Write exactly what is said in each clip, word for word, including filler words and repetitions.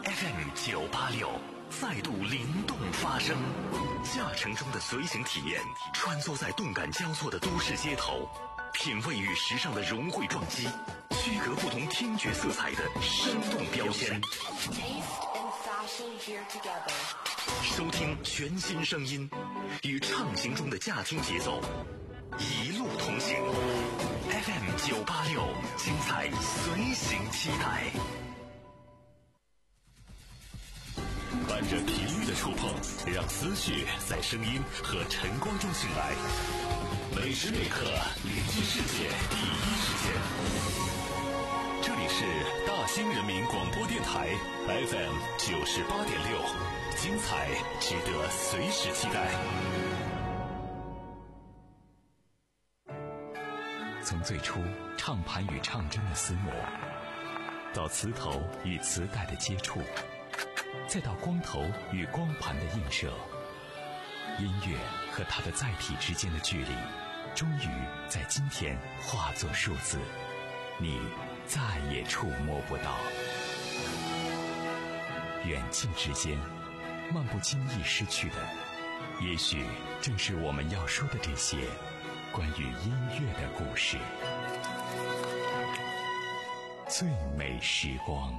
F M 九八六再度灵动发声，驾乘中的随行体验，穿梭在动感交错的都市街头，品味与时尚的融汇撞击，区隔不同听觉色彩的生动标签。收听全新声音，与畅行中的驾听节奏，一路同行。F M 九八六，精彩随行期待。伴着频率的触碰，让思绪在声音和晨光中醒来。每时每刻聆听世界第一时间。这里是大兴人民广播电台 F M 九十八点六，精彩值得随时期待。从最初唱盘与唱针的厮磨，到磁头与磁带的接触，再到光头与光盘的映射，音乐和它的载体之间的距离，终于在今天化作数字，你再也触摸不到。远近之间，漫不经意失去的，也许正是我们要说的这些关于音乐的故事。最美时光。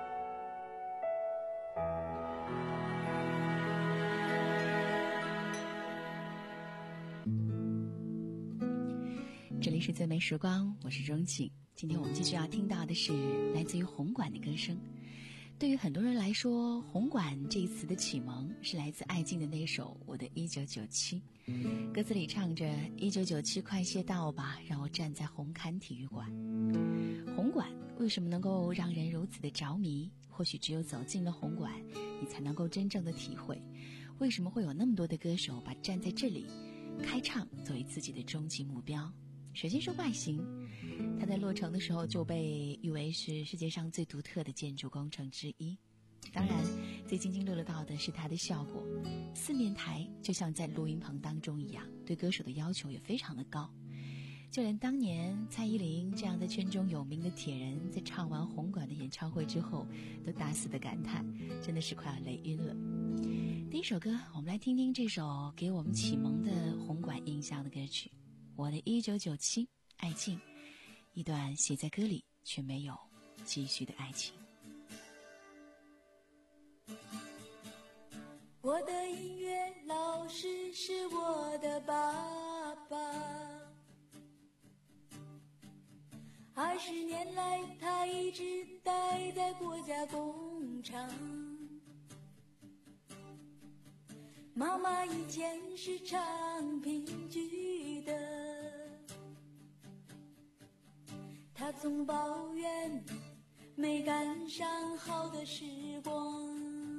这里是最美时光，我是钟景。今天我们继续要听到的是来自于红馆的歌声。对于很多人来说，红馆这一词的启蒙是来自艾敬的那首《我的一九九七》，歌词里唱着一九九七快些到吧，让我站在红磡体育馆。红馆为什么能够让人如此的着迷？或许只有走进了红馆，你才能够真正的体会为什么会有那么多的歌手把站在这里开唱作为自己的终极目标。首先是外形，它在落成的时候就被誉为是世界上最独特的建筑工程之一。当然最津津乐乐到的是它的效果，四面台就像在录音棚当中一样，对歌手的要求也非常的高。就连当年蔡依林这样在圈中有名的铁人，在唱完红馆的演唱会之后，都大肆的感叹，真的是快要累晕了。第一首歌，我们来听听这首给我们启蒙的红馆印象的歌曲，我的一九九七，艾敬，一段写在歌里却没有继续的爱情。 我的音乐老师是我的爸爸，二十年来他一直待在国家工厂。妈妈以前是唱评剧的，她总抱怨没赶上好的时光。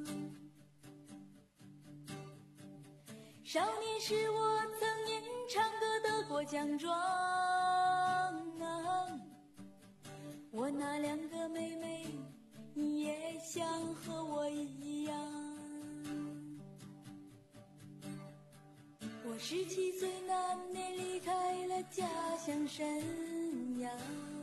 少年时我曾因唱歌得过奖状啊，我那两个妹妹也想和我一样。我十七岁那年离开了家乡沈阳，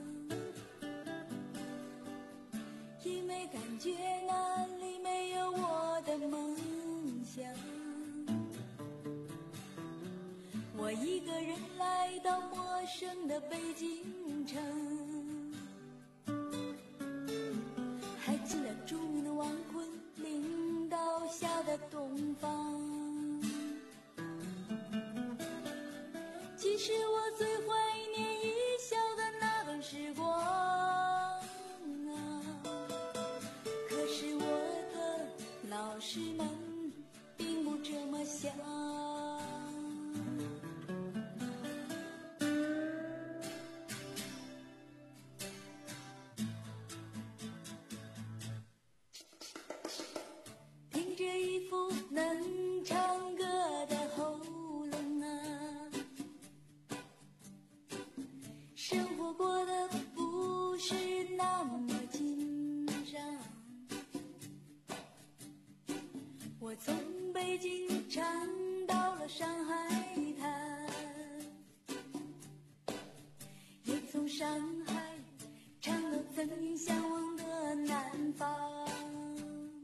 因为感觉那里没有我的梦想。我一个人来到陌生的北京城，还进了著名的王昆领导下的东方。其实我最怀念一笑的那段时光啊，可是我的老师们并不这么想。听着一副能唱歌的喉咙啊，生活过得不是那么紧张。我从北京唱到了上海滩，也从上海唱到曾经向往的南方。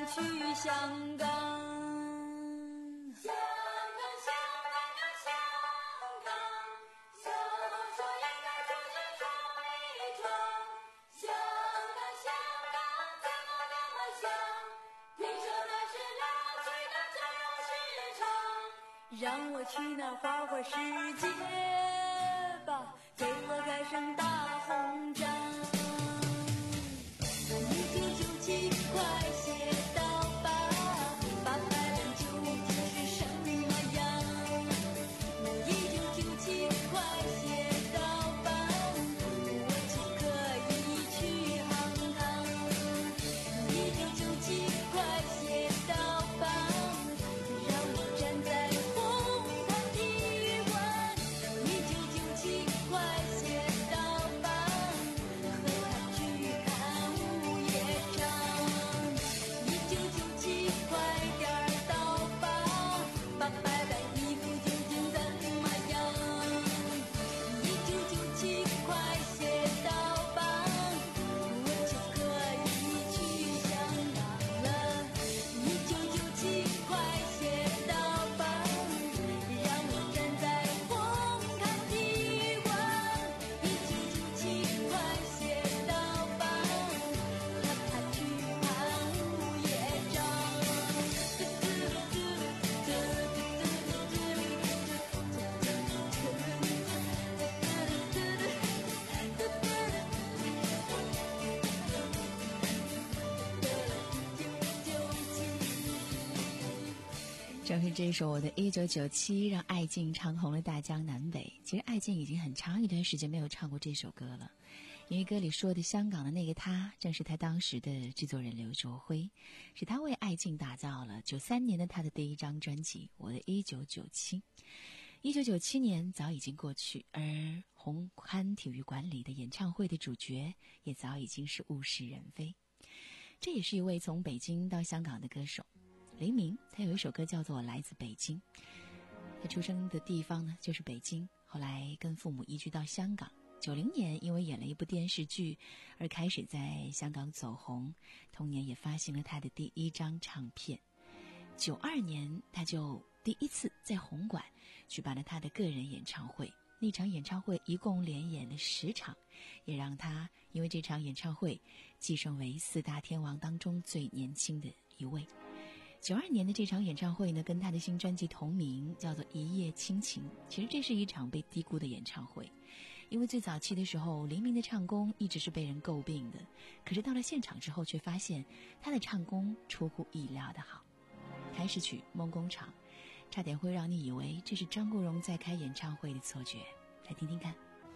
去香港。香港，香港啊，香港，小手应该重新唱一唱。香港，香港怎么那么香？听说那是老去的自由市场。让我去那花花世界吧，给我盖上大红章。一九九七快写到吧，八百万究竟是什么样？一九九七快写到吧，我就可以去航港。一九九七快写到吧，让我站在红磡体育馆。一九九七快写到吧，和他去看午夜场。一九九七快点儿到吧，八百万衣服究竟怎么样？一九九七快写到吧，我就可以去香港了。一九九七快写到吧，让我站在红磡体育馆。一九九七快写到吧，和他去看午夜场。 正是这首我的一九九七让艾静唱红了大江南北。其实艾静已经很长一段时间没有唱过这首歌了，因为歌里说的香港的那个他，正是他当时的制作人刘卓辉，是他为艾静打造了九三年的他的第一张专辑《我的一九九七》。一九九七年早已经过去，而红磡体育馆里的演唱会的主角也早已经是物是人非。这也是一位从北京到香港的歌手黎明，他有一首歌叫做《来自北京》。他出生的地方呢就是北京，后来跟父母移居到香港。九零年因为演了一部电视剧而开始在香港走红，同年也发行了他的第一张唱片。九二年他就第一次在红馆举办了他的个人演唱会，那场演唱会一共连演了十场，也让他因为这场演唱会晋升为四大天王当中最年轻的一位。九二年的这场演唱会呢，跟他的新专辑同名，叫做《一夜倾情》。其实这是一场被低估的演唱会，因为最早期的时候，黎明的唱功一直是被人诟病的，可是到了现场之后，却发现他的唱功出乎意料的好。开始曲《梦工厂》，差点会让你以为这是张国荣在开演唱会的错觉。来听听看。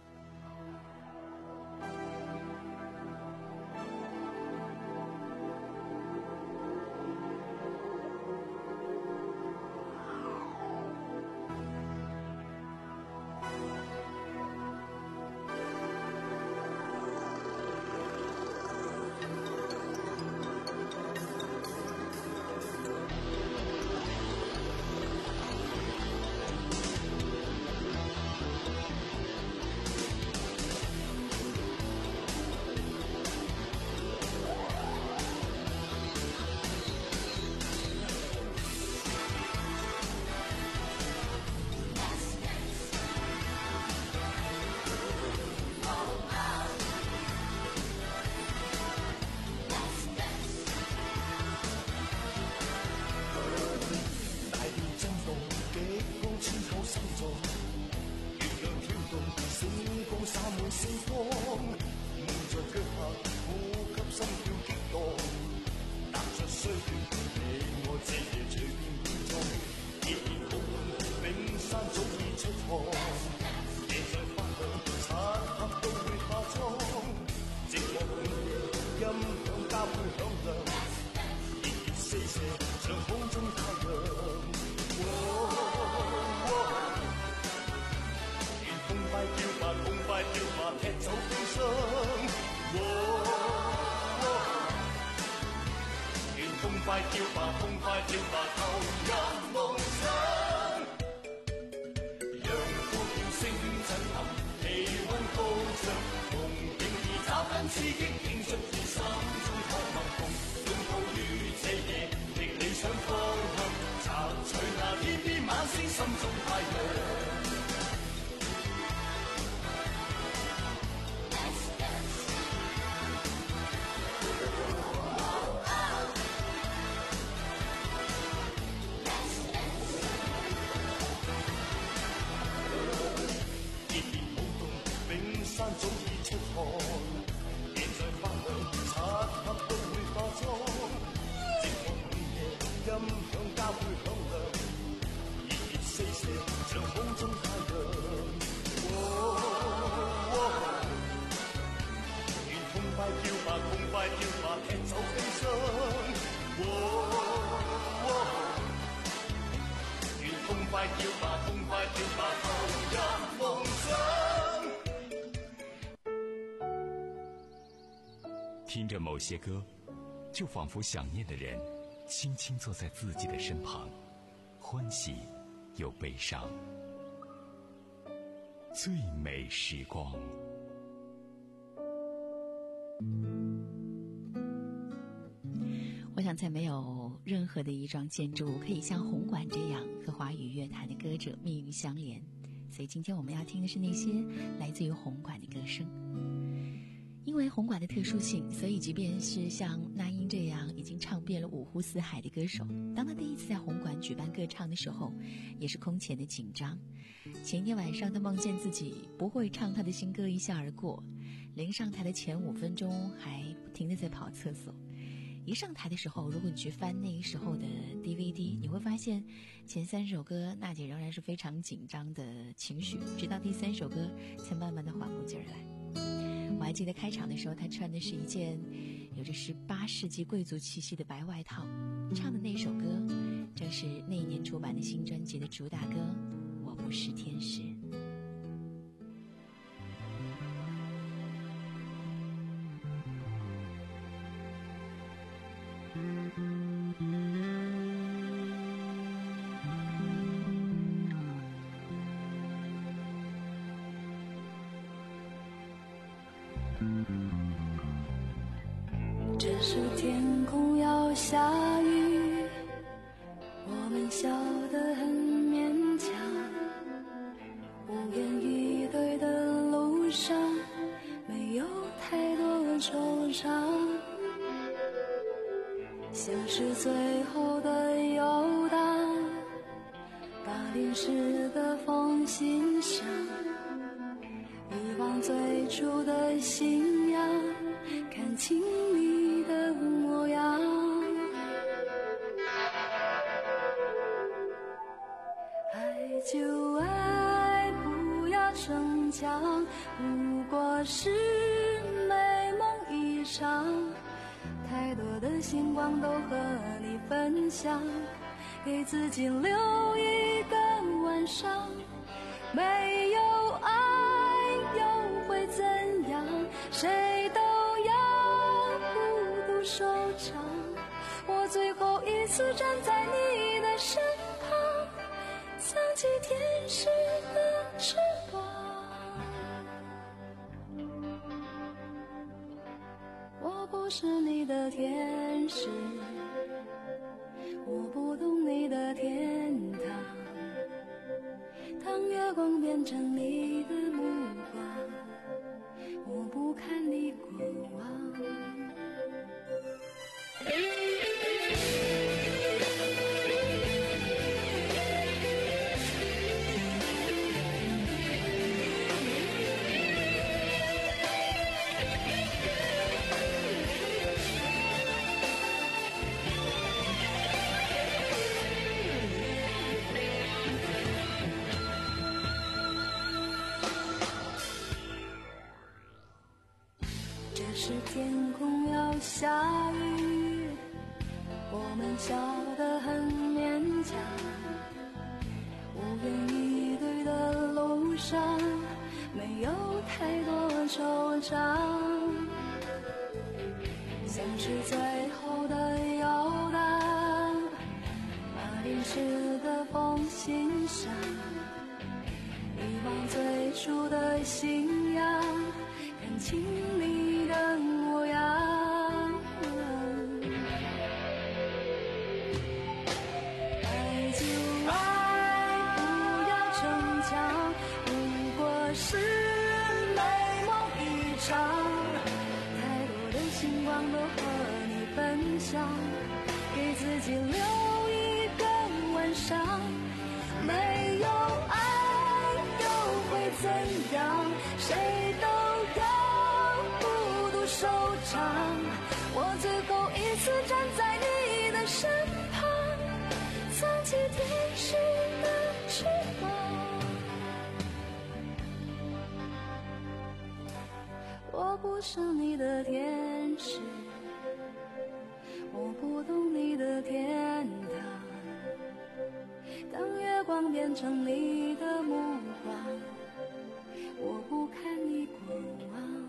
快跳吧，痛快跳吧，投入夢想。讓呼叫聲震撼，氣溫高漲，夢境已找緊刺激，傾出自心中渴望，共擁抱於這夜。 走更深。哦哦，願痛快跳吧，痛快跳吧，投入夢想。 聽着某些歌，就仿佛想念的人輕輕坐在自己的身旁，歡喜又悲傷。最美時光。 我想在没有任何的一幢建筑可以像红馆这样和华语乐坛的歌者命运相连，所以今天我们要听的是那些来自于红馆的歌声。因为红馆的特殊性，所以即便是像那英这样已经唱遍了五湖四海的歌手，当他第一次在红馆举办歌唱的时候，也是空前的紧张。前一天晚上，他梦见自己不会唱他的新歌一笑而过，临上台的前五分钟还不停地在跑厕所。一上台的时候，如果你去翻那时候的 D V D， 你会发现前三首歌娜姐仍然是非常紧张的情绪，直到第三首歌才慢慢的缓过劲儿来。我还记得开场的时候，她穿的是一件有着十八世纪贵族气息的白外套，唱的那首歌正是那一年出版的新专辑的主打歌《我不是天使》。 这时天空要下雨，我们笑得很勉强，无言以对的路上没有太多惆怅，像是最后的游荡，把淋湿的风欣赏，遗忘最初的信仰，看清你的模样。爱就爱，不要逞强，不过是美梦一场，太多的星光都和你分享，给自己留一个晚上。没有爱又会怎样，谁都要孤独收场。我最后一次站在你的身旁，藏起天使的翅膀。我不是你的天使，我不懂你的天堂，当月光变成你的目光，我不看你过往。是天空要下雨，我们笑得很勉强，无言以对的路上没有太多惆怅，像是最后的游荡，把淋湿的风欣赏，遗忘最初的信仰，看清你的模样。爱就爱，不要逞强，不过是美梦一场，太多的星光都和你分享，给自己留一个晚上。没有爱又会怎样，谁都要孤独收场。我最后一次站在你的身旁，藏起天使的翅膀。我不是你的天使， 变成你的目光，我不看你过往，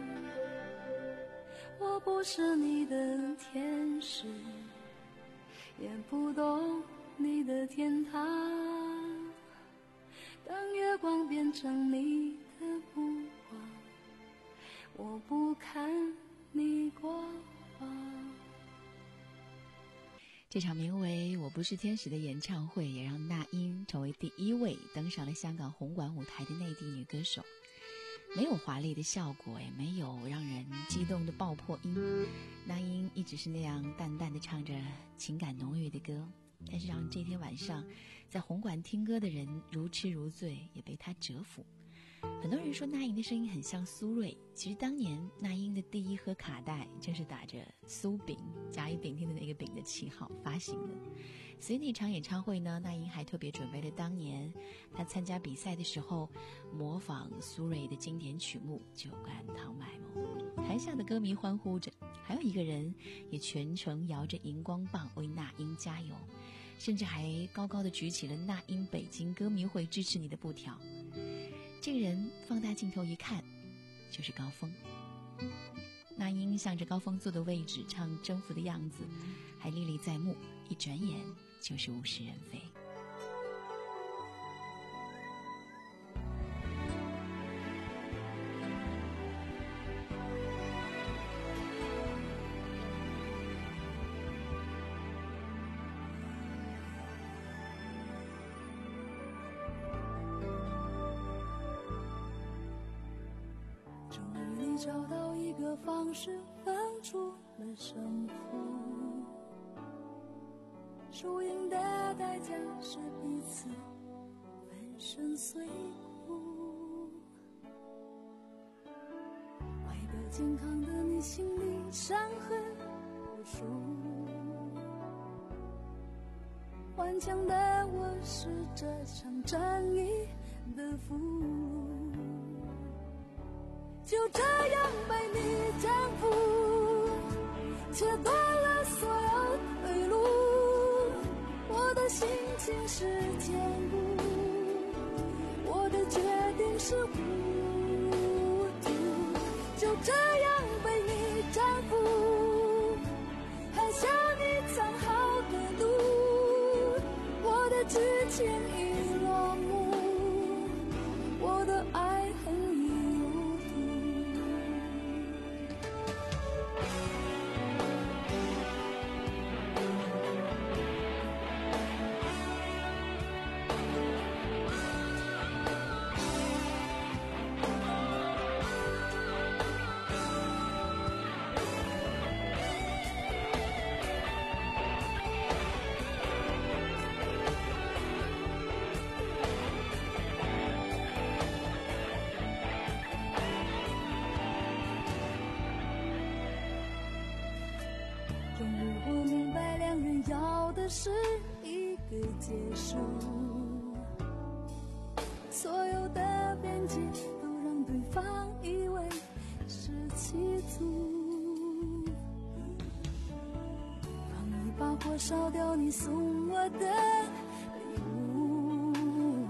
我不是你的天使，也不懂你的天堂。当月光变成你的目光，我不看你过往。 这场名为《我不是天使》的演唱会，也让那英成为第一位登上了香港红馆舞台的内地女歌手。没有华丽的效果，也没有让人激动的爆破音，那英一直是那样淡淡的唱着情感浓郁的歌，但是让这天晚上在红馆听歌的人如痴如醉，也被她折服。很多人说那英的声音很像苏芮，其实当年那英的第一盒卡带正是打着苏饼甲乙丙丁的那个丙的旗号发行的。所以那场演唱会呢，那英还特别准备了当年她参加比赛的时候模仿苏芮的经典曲目《酒干倘卖无》。台下的歌迷欢呼着，还有一个人也全程摇着荧光棒为那英加油，甚至还高高的举起了那英北京歌迷会支持你的布条。这个人放大镜头一看，就是高峰。那英向着高峰坐的位置唱征服的样子，还历历在目，一转眼就是物是人非。 找到一个方式分出了胜负，输赢的代价是彼此粉身碎骨。坏的健康的你心里伤痕无数，顽强的我是这场战役的俘虏，就这样被你征服，切断了所有退路。我的心情是坚固，我的决定是糊涂，就这样被你征服，喝下你藏好的毒。我的激情已落幕，我的爱恨已入土。终于我明白，两人要的是一个结束，所有的边界都让对方以为是欺负。放一把火烧掉你送我的礼物，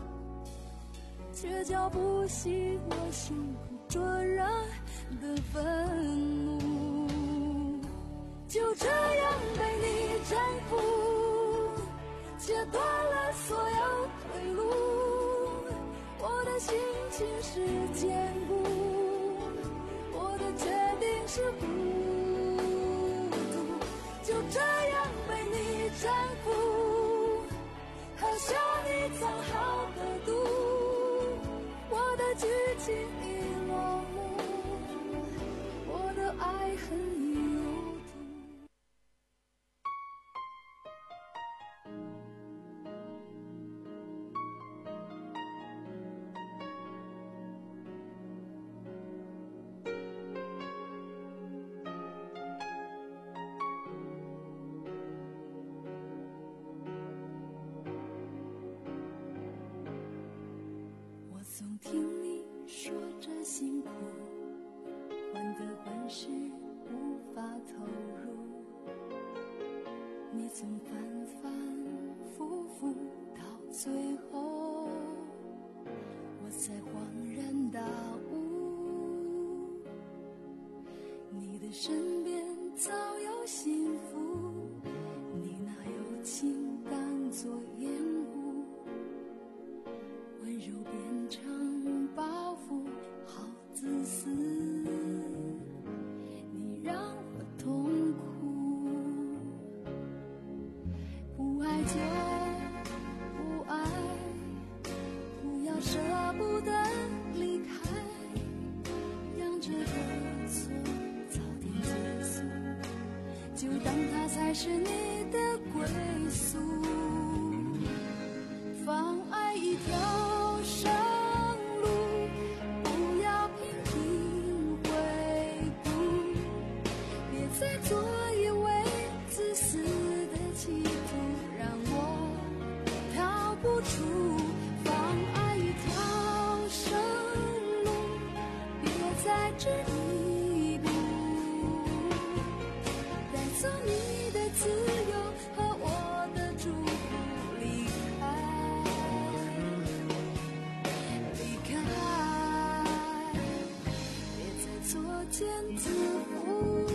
却浇不熄我心口灼热的愤怒。就这样被你征服，切断了所有退路。我的心情是坚固，我的决定是糊涂。就这样被你征服，喝下你藏好的毒。我的激情已落幕，我的爱恨已入土。我总听你说着辛苦，患得患失无法投入，你总反反复复道最后，我才恍然大悟，你的身边早有幸福，你拿友情当作掩护，温柔变成包袱，好自私，你让我痛苦。不爱就不爱，不要舍不得离开，让这个错早点结束，就当它才是你的归宿。放爱一条生路，不要频频回顾，别再做一位自私的企图，让我逃不出。放爱一条生路，别再执迷不，带走你的自由和我的祝福，离开，离开，别再作茧自缚。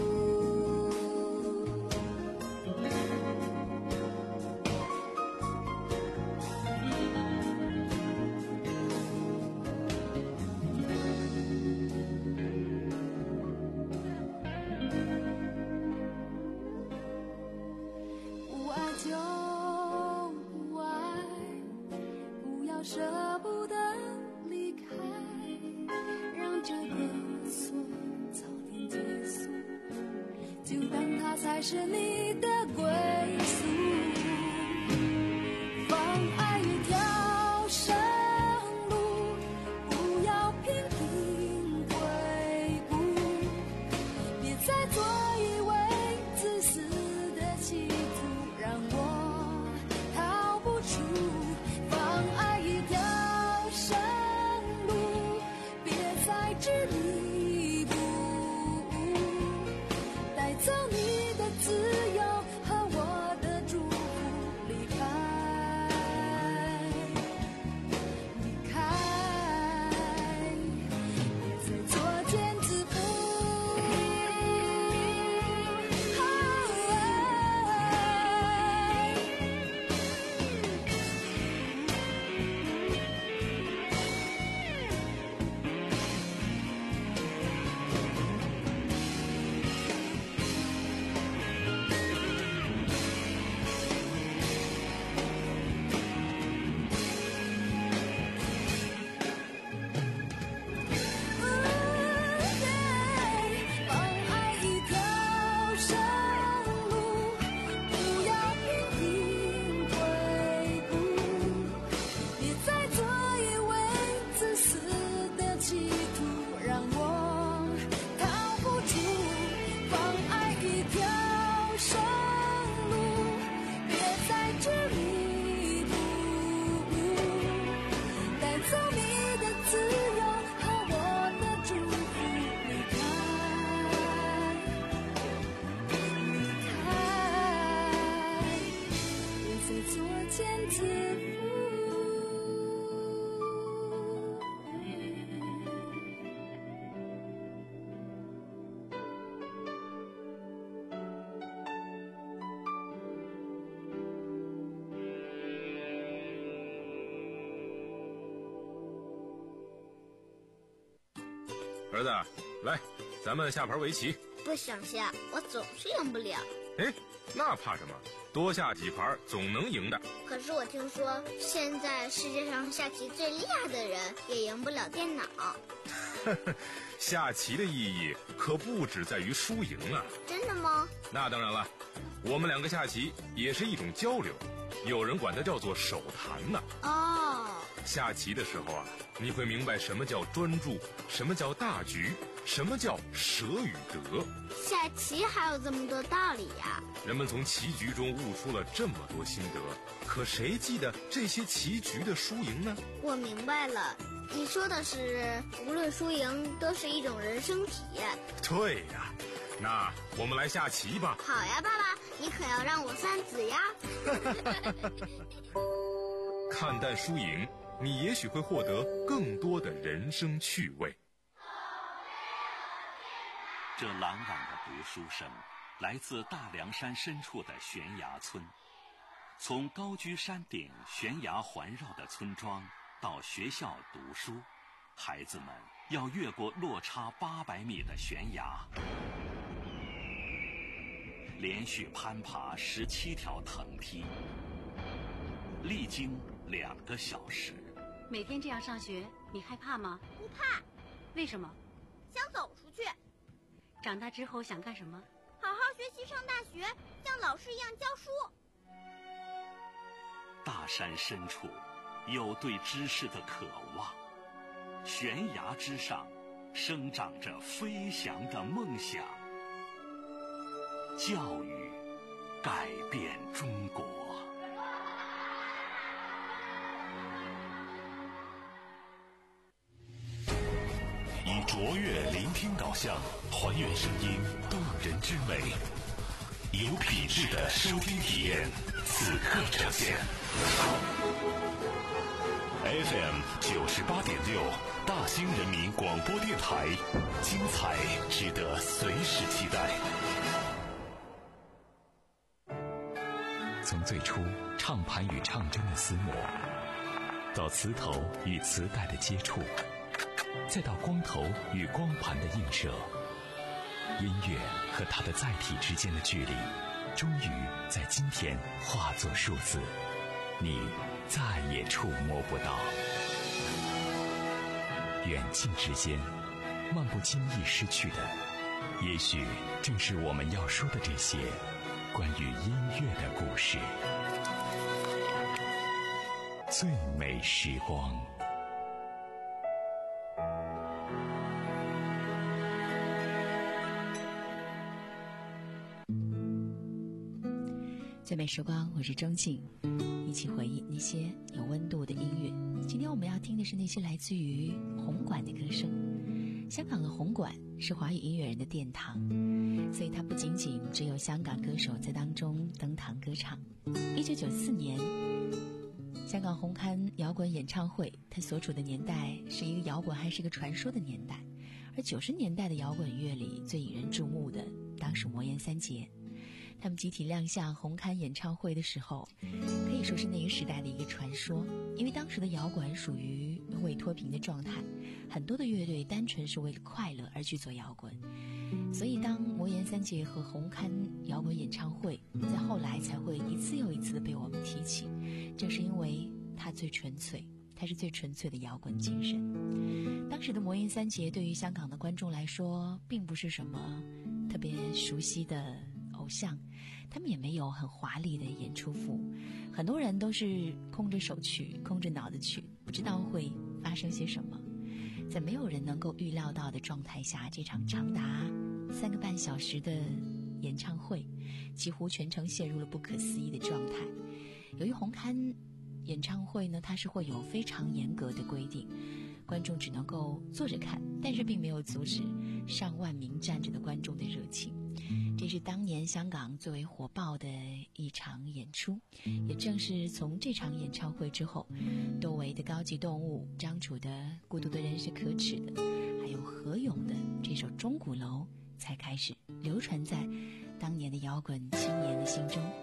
不爱就不爱，不要舍不得离开，让这个错早点结束，就当它才是你的归宿。放爱一条生路，不要频频回顾，别再做一位自私的企图，让我逃不出。放爱一条生路，别再执迷不，带走你的自由和我的祝福，离开，离开，别再作茧自缚。放爱一条生路，不要频频回顾，别再做一位自私的企图，让我逃不出。放爱一条生路，别再执迷不，带走你的自由和我的祝福，离开，离开，别再作茧自缚。 儿子，来，咱们下盘围棋。 不想下，我总是赢不了。 哎，那怕什么？多下几盘总能赢的。 可是我听说，现在世界上下棋最厉害的人也赢不了电脑。 下棋的意义可不只在于输赢啊。 真的吗？ 那当然了，我们两个下棋也是一种交流，有人管它叫做手谈呢。 哦， 下棋的时候啊，你会明白什么叫专注，什么叫大局，什么叫舍与得。 下棋还有这么多道理呀！ 人们从棋局中悟出了这么多心得，可谁记得这些棋局的输赢呢？ 我明白了，你说的是无论输赢都是一种人生体验。 对呀，那我们来下棋吧。 好呀，爸爸，你可要让我算子呀。 看淡输赢，你也许会获得更多的人生趣味。 这朗朗的读书声来自大凉山深处的悬崖村。从高居山顶、悬崖环绕的村庄到学校读书，孩子们要越过落差八百米的悬崖，连续攀爬十七条藤梯，历经两个小时。 每天这样上学，你害怕吗？ 不怕。 为什么？ 想走出去。 长大之后想干什么？ 好好学习，上大学，像老师一样教书。 大山深处有对知识的渴望，悬崖之上生长着飞翔的梦想。教育改变中国。 以卓越聆听导向，还原声音动人之美，有品质的收听体验，此刻呈现。F M 九十八点六，大兴人民广播电台，精彩值得随时期待。从最初唱盘与唱针的厮磨，到磁头与磁带的接触，再到光头与光盘的映射，音乐和它的载体之间的距离，终于在今天化作数字，你再也触摸不到。远近之间，漫不经意失去的，也许正是我们要说的这些关于音乐的故事。最美时光。 最美时光，我是钟静，一起回忆那些有温度的音乐。今天我们要听的是那些来自于红馆的歌声。香港的红馆是华语音乐人的殿堂，所以它不仅仅只有香港歌手在当中登堂歌唱。一九九四年，香港红磡摇滚演唱会，它所处的年代是一个摇滚还是一个传说的年代。而九十年代的摇滚乐里最引人注目的，当属魔岩三杰。他们集体亮相红磡演唱会的时候，可以说是那个时代的一个传说。因为当时的摇滚属于未脱贫的状态，很多的乐队单纯是为了快乐而去做摇滚，所以当魔岩三杰和红磡摇滚演唱会在后来才会一次又一次的被我们提起，正是因为它最纯粹，它是最纯粹的摇滚精神。当时的魔岩三杰对于香港的观众来说并不是什么特别熟悉的偶像，他们也没有很华丽的演出服，很多人都是空着手去，空着脑子去，不知道会发生些什么。在没有人能够预料到的状态下，这场长达三个半小时的演唱会几乎全程陷入了不可思议的状态。由于红磡演唱会呢，它是会有非常严格的规定，观众只能够坐着看，但是并没有阻止上万名站着的观众的热情。这是当年香港最为火爆的一场演出，也正是从这场演唱会之后，窦唯的《高级动物》、张楚的《孤独的人是可耻的》，还有何勇的这首《钟鼓楼》才开始流传在当年的摇滚青年的心中。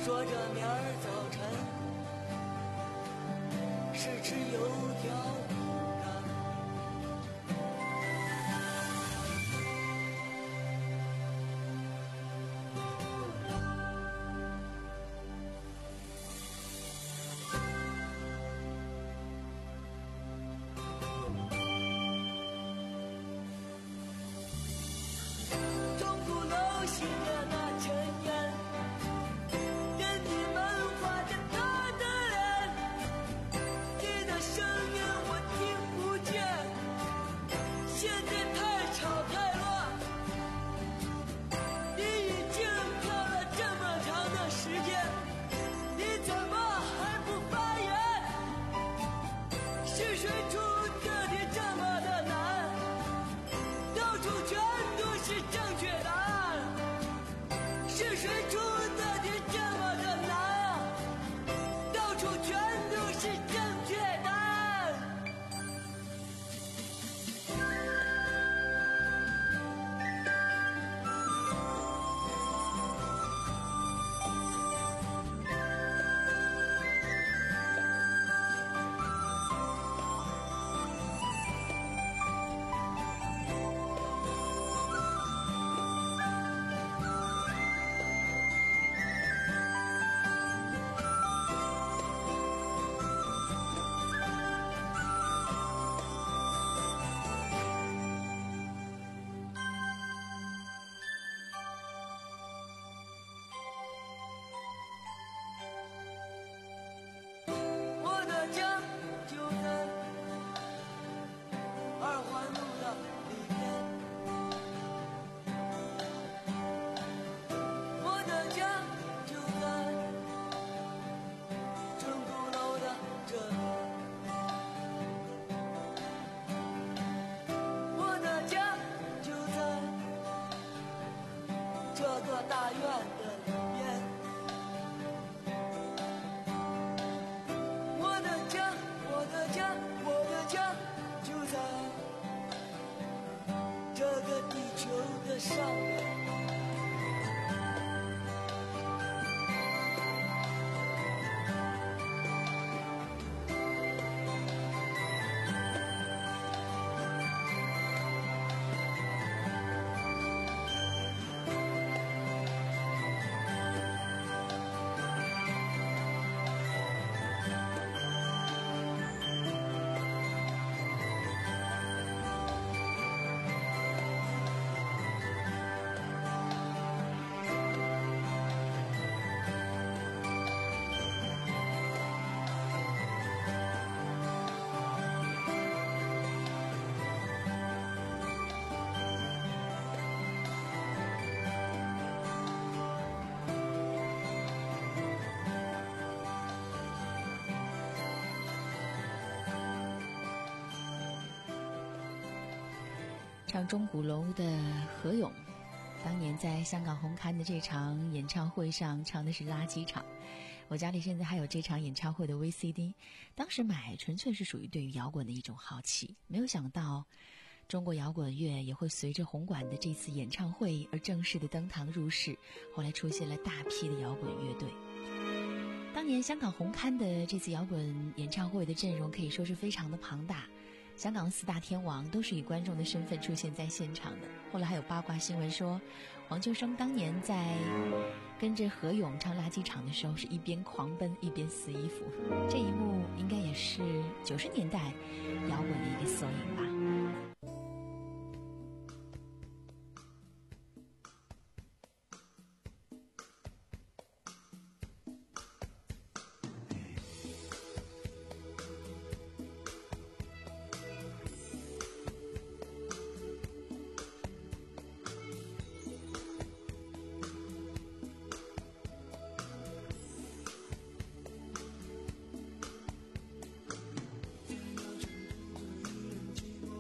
说着明儿早晨是吃油条的。钟鼓楼熄着那尘烟，跟你们画着他的脸，你的声音我听不见，现在太吵太乱，你已经跳了这么长的时间，你怎么还不发言？是谁出的题这么的难？到处全都是正确答案，是谁出的题这么的难？到处全都是正确答案。我的家就在二环路的里边，我的家就在钟鼓楼的这边，我的家就在这个大院的里边。我的家，我的家，我的家就在这个地球的上面。 唱钟鼓楼的何勇，当年在香港红磡的这场演唱会上唱的是垃圾场。我家里现在还有这场演唱会的 V C D， 当时买纯粹是属于对于摇滚的一种好奇，没有想到中国摇滚乐也会随着红馆的这次演唱会而正式的登堂入室，后来出现了大批的摇滚乐队。当年香港红磡的这次摇滚演唱会的阵容可以说是非常的庞大，香港四大天王都是以观众的身份出现在现场的。后来还有八卦新闻说，黄秋生当年在跟着何勇唱垃圾场的时候，是一边狂奔一边撕衣服，这一幕应该也是九十年代摇滚的一个缩影吧。 寂寞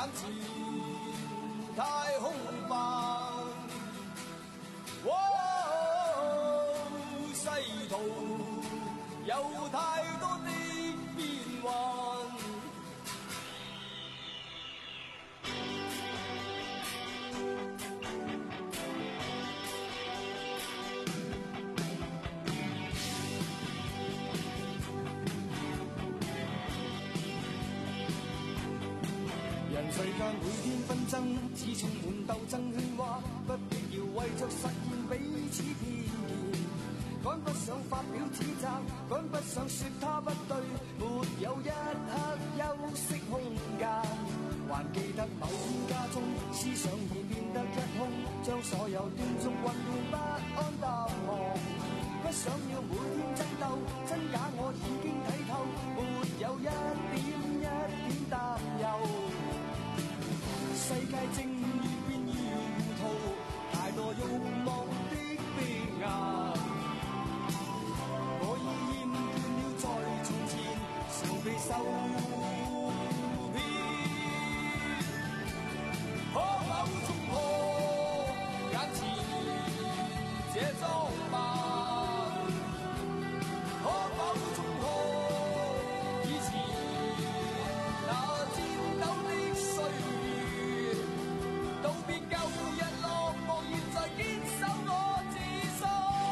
前太空泛，世途有太多的變幻。人世間每天紛爭，只充滿鬥爭喧嘩，不必要為着實現彼此偏見。趕不上發表指責，趕不上說他不對，沒有一刻休息空間。還記得某天家中，思想已變得一空，將所有斷續混亂不安淡忘。不想要每天爭鬥，真假我已經睇透，沒有一點一點擔憂。世界正越變越糊塗，太多慾望的逼壓。我已厭倦了在從前常被受騙，可否衝破眼前這裝扮？可否衝破以前那顫抖的歲月？道別舊日落寞，現在堅守我自信。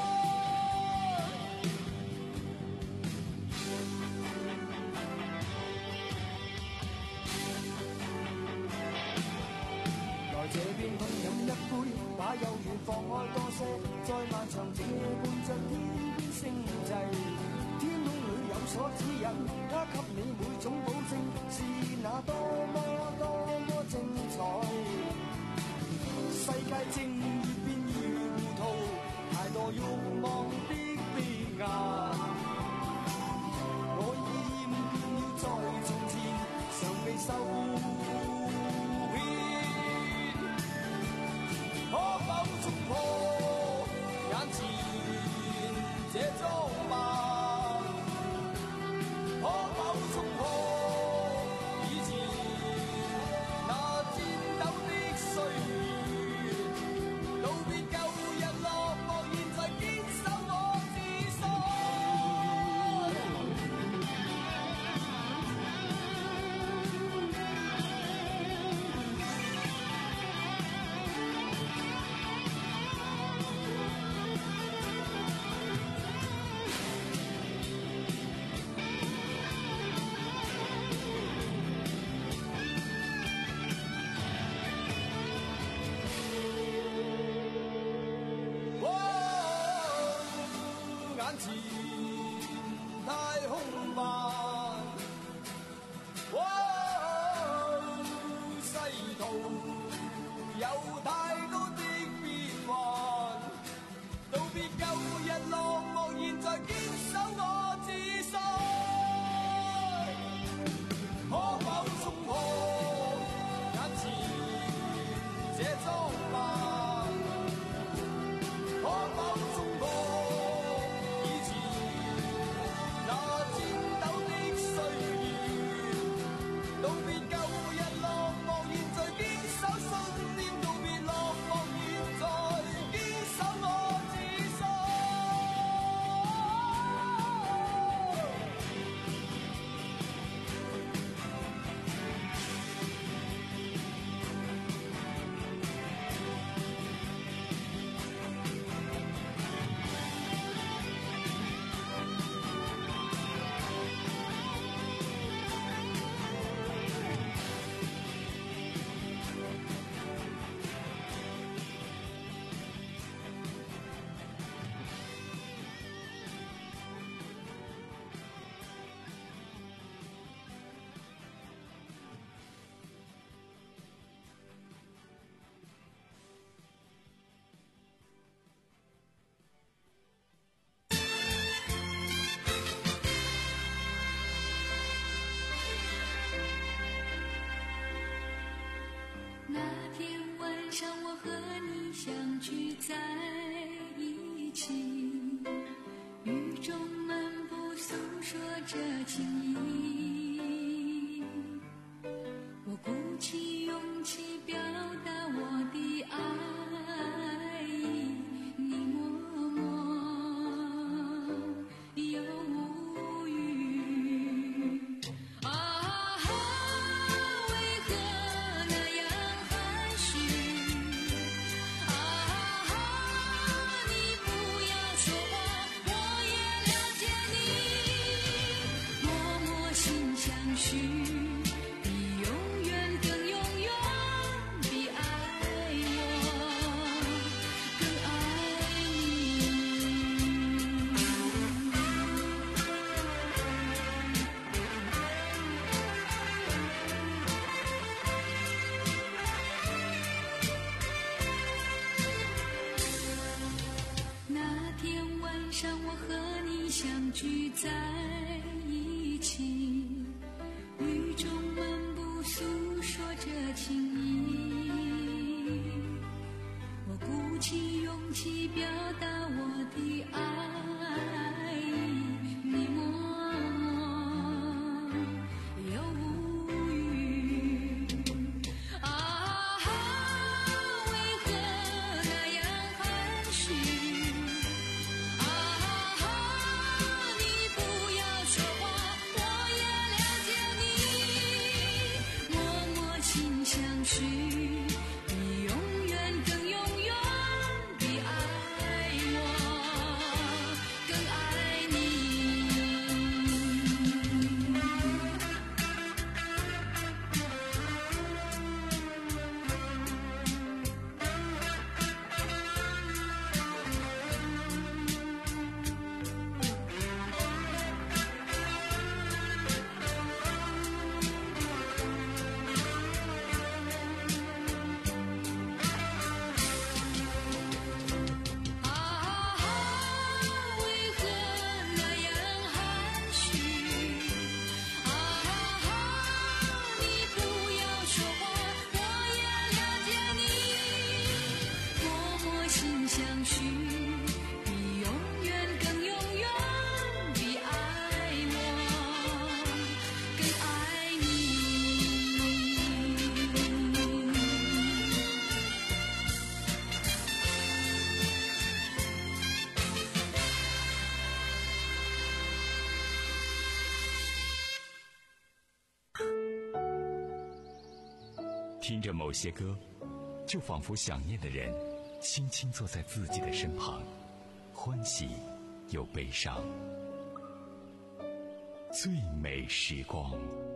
來這邊痛飲一杯，把幽怨放開多些，在漫長這伴着天邊星際，天空裏有所指引，它給你每種保證，是那多麼多麼精彩。世界正越變越糊塗，太多慾望的逼壓。我已厭倦了在從前常被受騙，可否衝破眼前這裝扮？可否衝破以前那顫抖的歲月？道別舊日落寞，現在堅守我自信。眼前太空泛，世途有太多的變幻，道別舊日落寞，現在堅守我自信。可否衝破眼前這裝扮？可否衝破以前那顫抖的歲月？道別舊日落寞，現在堅守信念，道別落寞，現在堅守我自信。 那天晚上，我和你相聚在一起，雨中漫步，诉说着情意。我鼓起勇续，比永远更永远，比爱我更爱你。那天晚上我和你相聚在一起，雨中漫步诉说着情意，我鼓起勇气表达我的爱意，你默默又无语。啊，为何那样含蓄？啊，你不要说话，我也了解你。默默心相许，比永远更永远，比爱我更爱你。啊，为何那样含蓄？啊，你不要说话，我也了解你。默默心相许，比永远更永远，比爱我更爱你。 听着某些歌，就仿佛想念的人轻轻坐在自己的身旁，欢喜又悲伤。最美时光。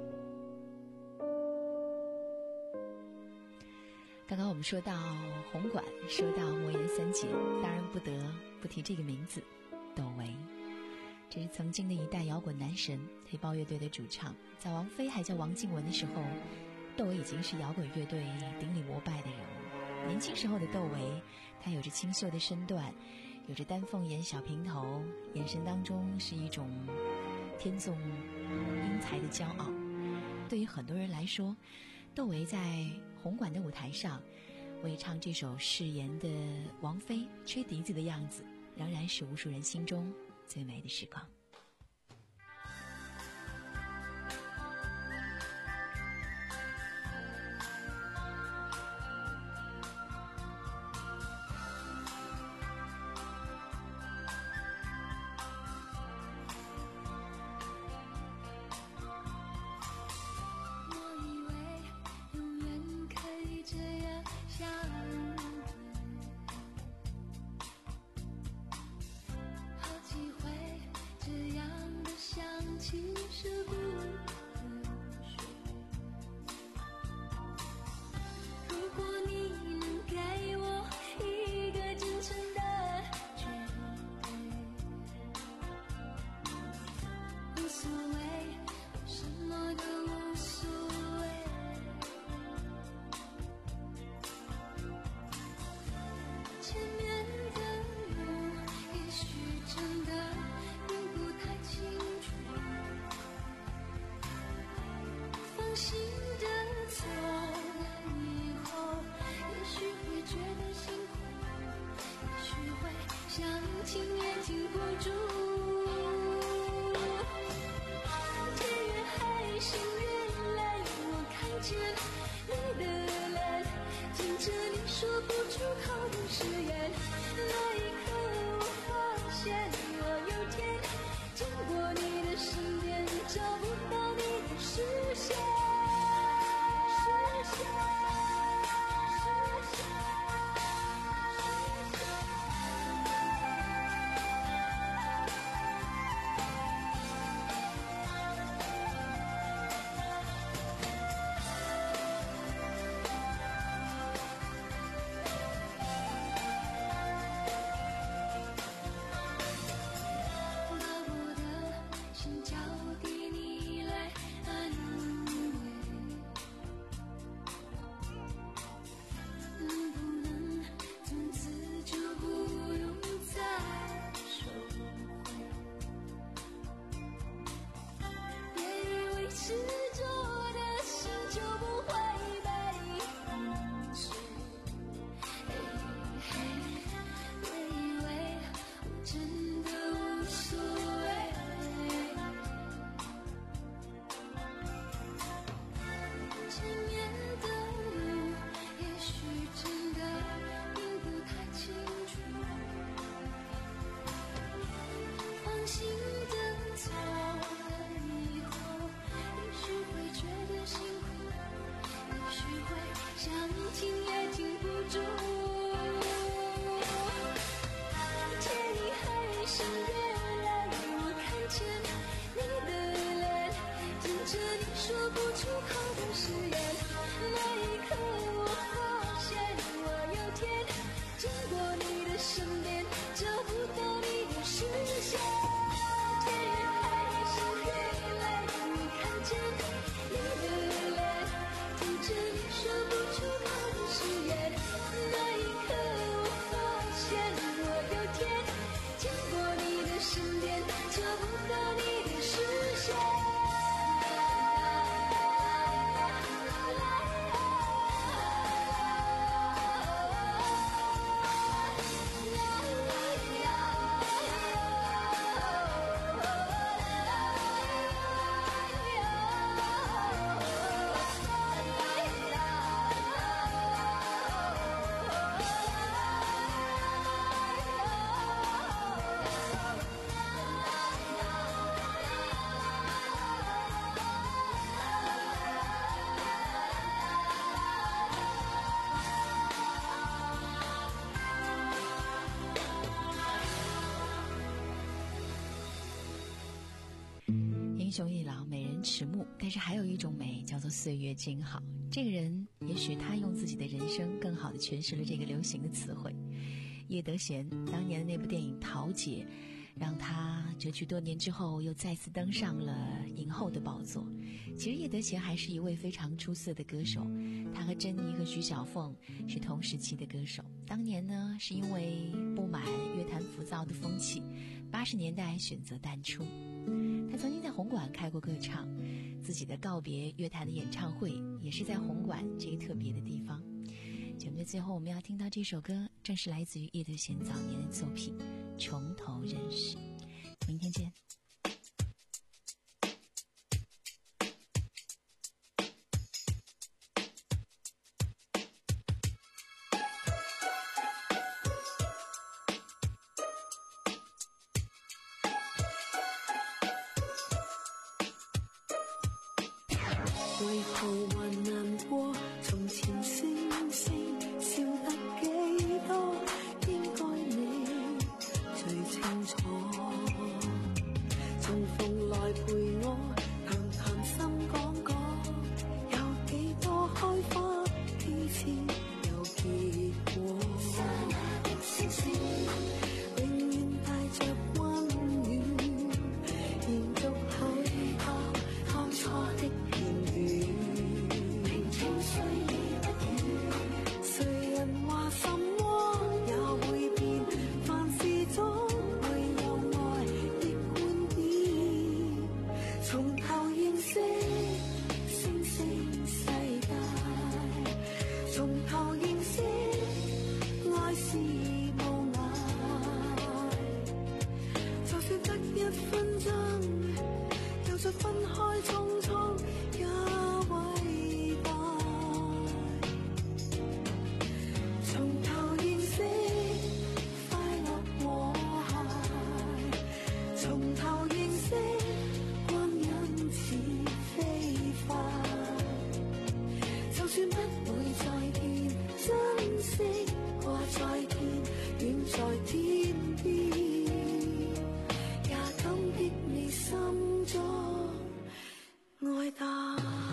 刚刚我们说到红馆，说到魔岩三杰，当然不得不提这个名字，窦唯。这是曾经的一代摇滚男神，黑豹乐队的主唱。在王菲还叫王靖雯的时候，窦唯已经是摇滚乐队顶礼膜拜的人物。年轻时候的窦唯，他有着清秀的身段，有着丹凤眼、小平头，眼神当中是一种天纵英才的骄傲。对于很多人来说，窦唯在红馆的舞台上为唱这首誓言的王菲吹笛子的样子，仍然是无数人心中最美的时光。 紧也紧不住。天已黑，深夜来，我看见你的脸，听着你说不出口的誓言。那一刻我发现我有天经过你的身边，找不到你的视线。天越黑，深越来，我看见你的脸，听着你说不出口的誓言。那一刻我发现我有天经过你的身边，找不到你的视线。 英雄易老，美人迟暮，但是还有一种美叫做岁月静好。这个人也许他用自己的人生更好地诠释了这个流行的词汇。叶德娴当年的那部电影《桃姐》让他谪居多年之后又再次登上了影后的宝座。其实叶德娴还是一位非常出色的歌手，他和珍妮和徐小凤是同时期的歌手。当年呢是因为不满乐坛浮躁的风气，八十年代选择淡出。他曾经在红馆开过歌唱，自己的告别乐坛的演唱会也是在红馆这一特别的地方。节目的最后我们要听到这首歌，正是来自于叶德娴早年的作品《从头认识》。明天见。 为何還難過？從前星星笑得幾多，應該你最清楚。重逢來陪我，談談心講講，有幾多開花，幾次有結果。星星永遠帶着溫暖，延續許多當初的片段。平靜歲月不語，誰人話什麼也會變，凡事總會有愛的觀點。從頭認識星星世界，從頭認識愛是無涯。就算得一分鐘，又再分開匆匆也偉大。從頭認識快樂和諧，從頭認識光陰似飛快。就算不會再見，珍惜掛在天，遠在天邊，也感激你心中愛大。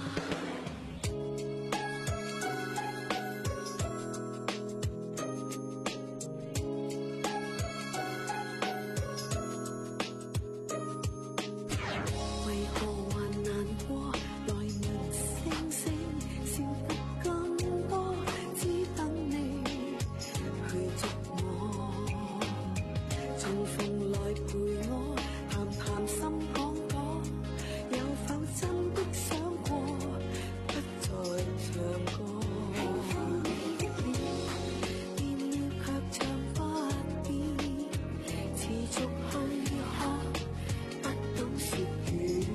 為何還難過？來問星星笑得更多，只等你去捉我。重逢來陪我，談談心講講，有否真的想過不再唱歌？變了卻唱不變，持續去學，不懂說語。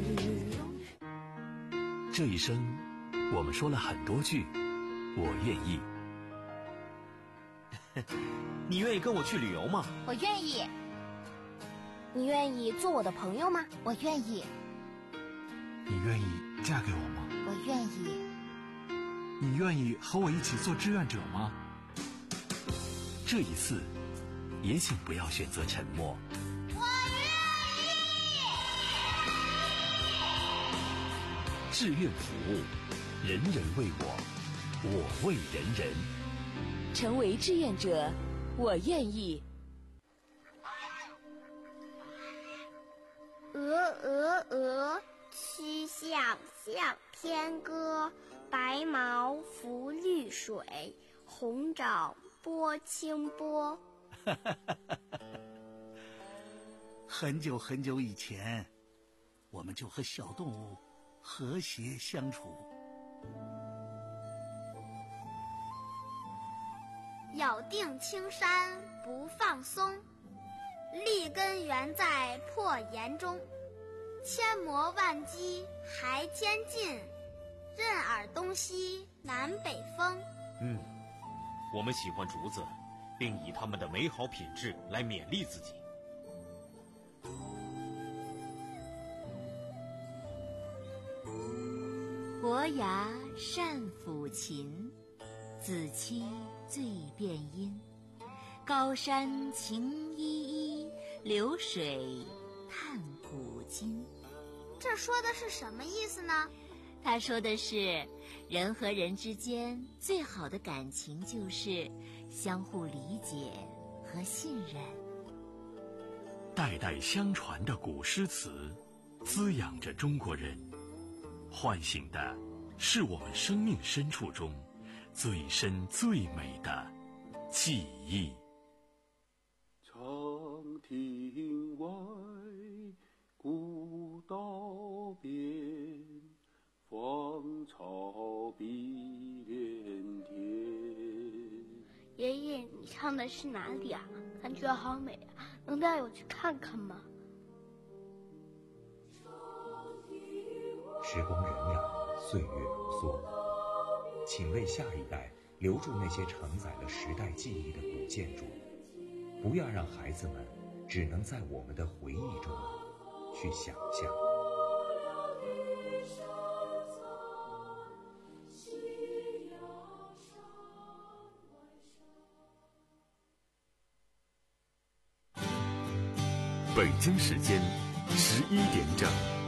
这一生，我们说了很多句“我愿意”。 你愿意跟我去旅游吗？ 我愿意。你愿意做我的朋友吗？我愿意。 你愿意嫁给我吗？ 我愿意。 你愿意和我一起做志愿者吗？ 这一次，也请不要选择沉默。 我愿意。志愿服务，人人为我，我为人人。 成为志愿者，我愿意。 鹅鹅鹅，曲项向天歌。白毛浮绿水，红掌拨清波。 很久很久以前，我们就和小动物和谐相处。 咬定青山不放松，立根原在破岩中。千磨万击还千进，任尔东西南北风。 嗯，我们喜欢竹子，并以它们的美好品质来勉励自己。 伯牙善抚琴，子期最辨音。高山晴依依，流水探古今。 这说的是什么意思呢？ 他说的是，人和人之间最好的感情就是相互理解和信任。 代代相传的古诗词，滋养着中国人，唤醒的是我们生命深处中最深最美的记忆。 长亭外，古道边，芳草碧连天。 爷爷，你唱的是哪里啊？感觉好美啊，能带我去看看吗？ 时光荏苒，岁月如梭，请为下一代留住那些承载了时代记忆的古建筑，不要让孩子们只能在我们的回忆中去想象。 北京时间十一点整。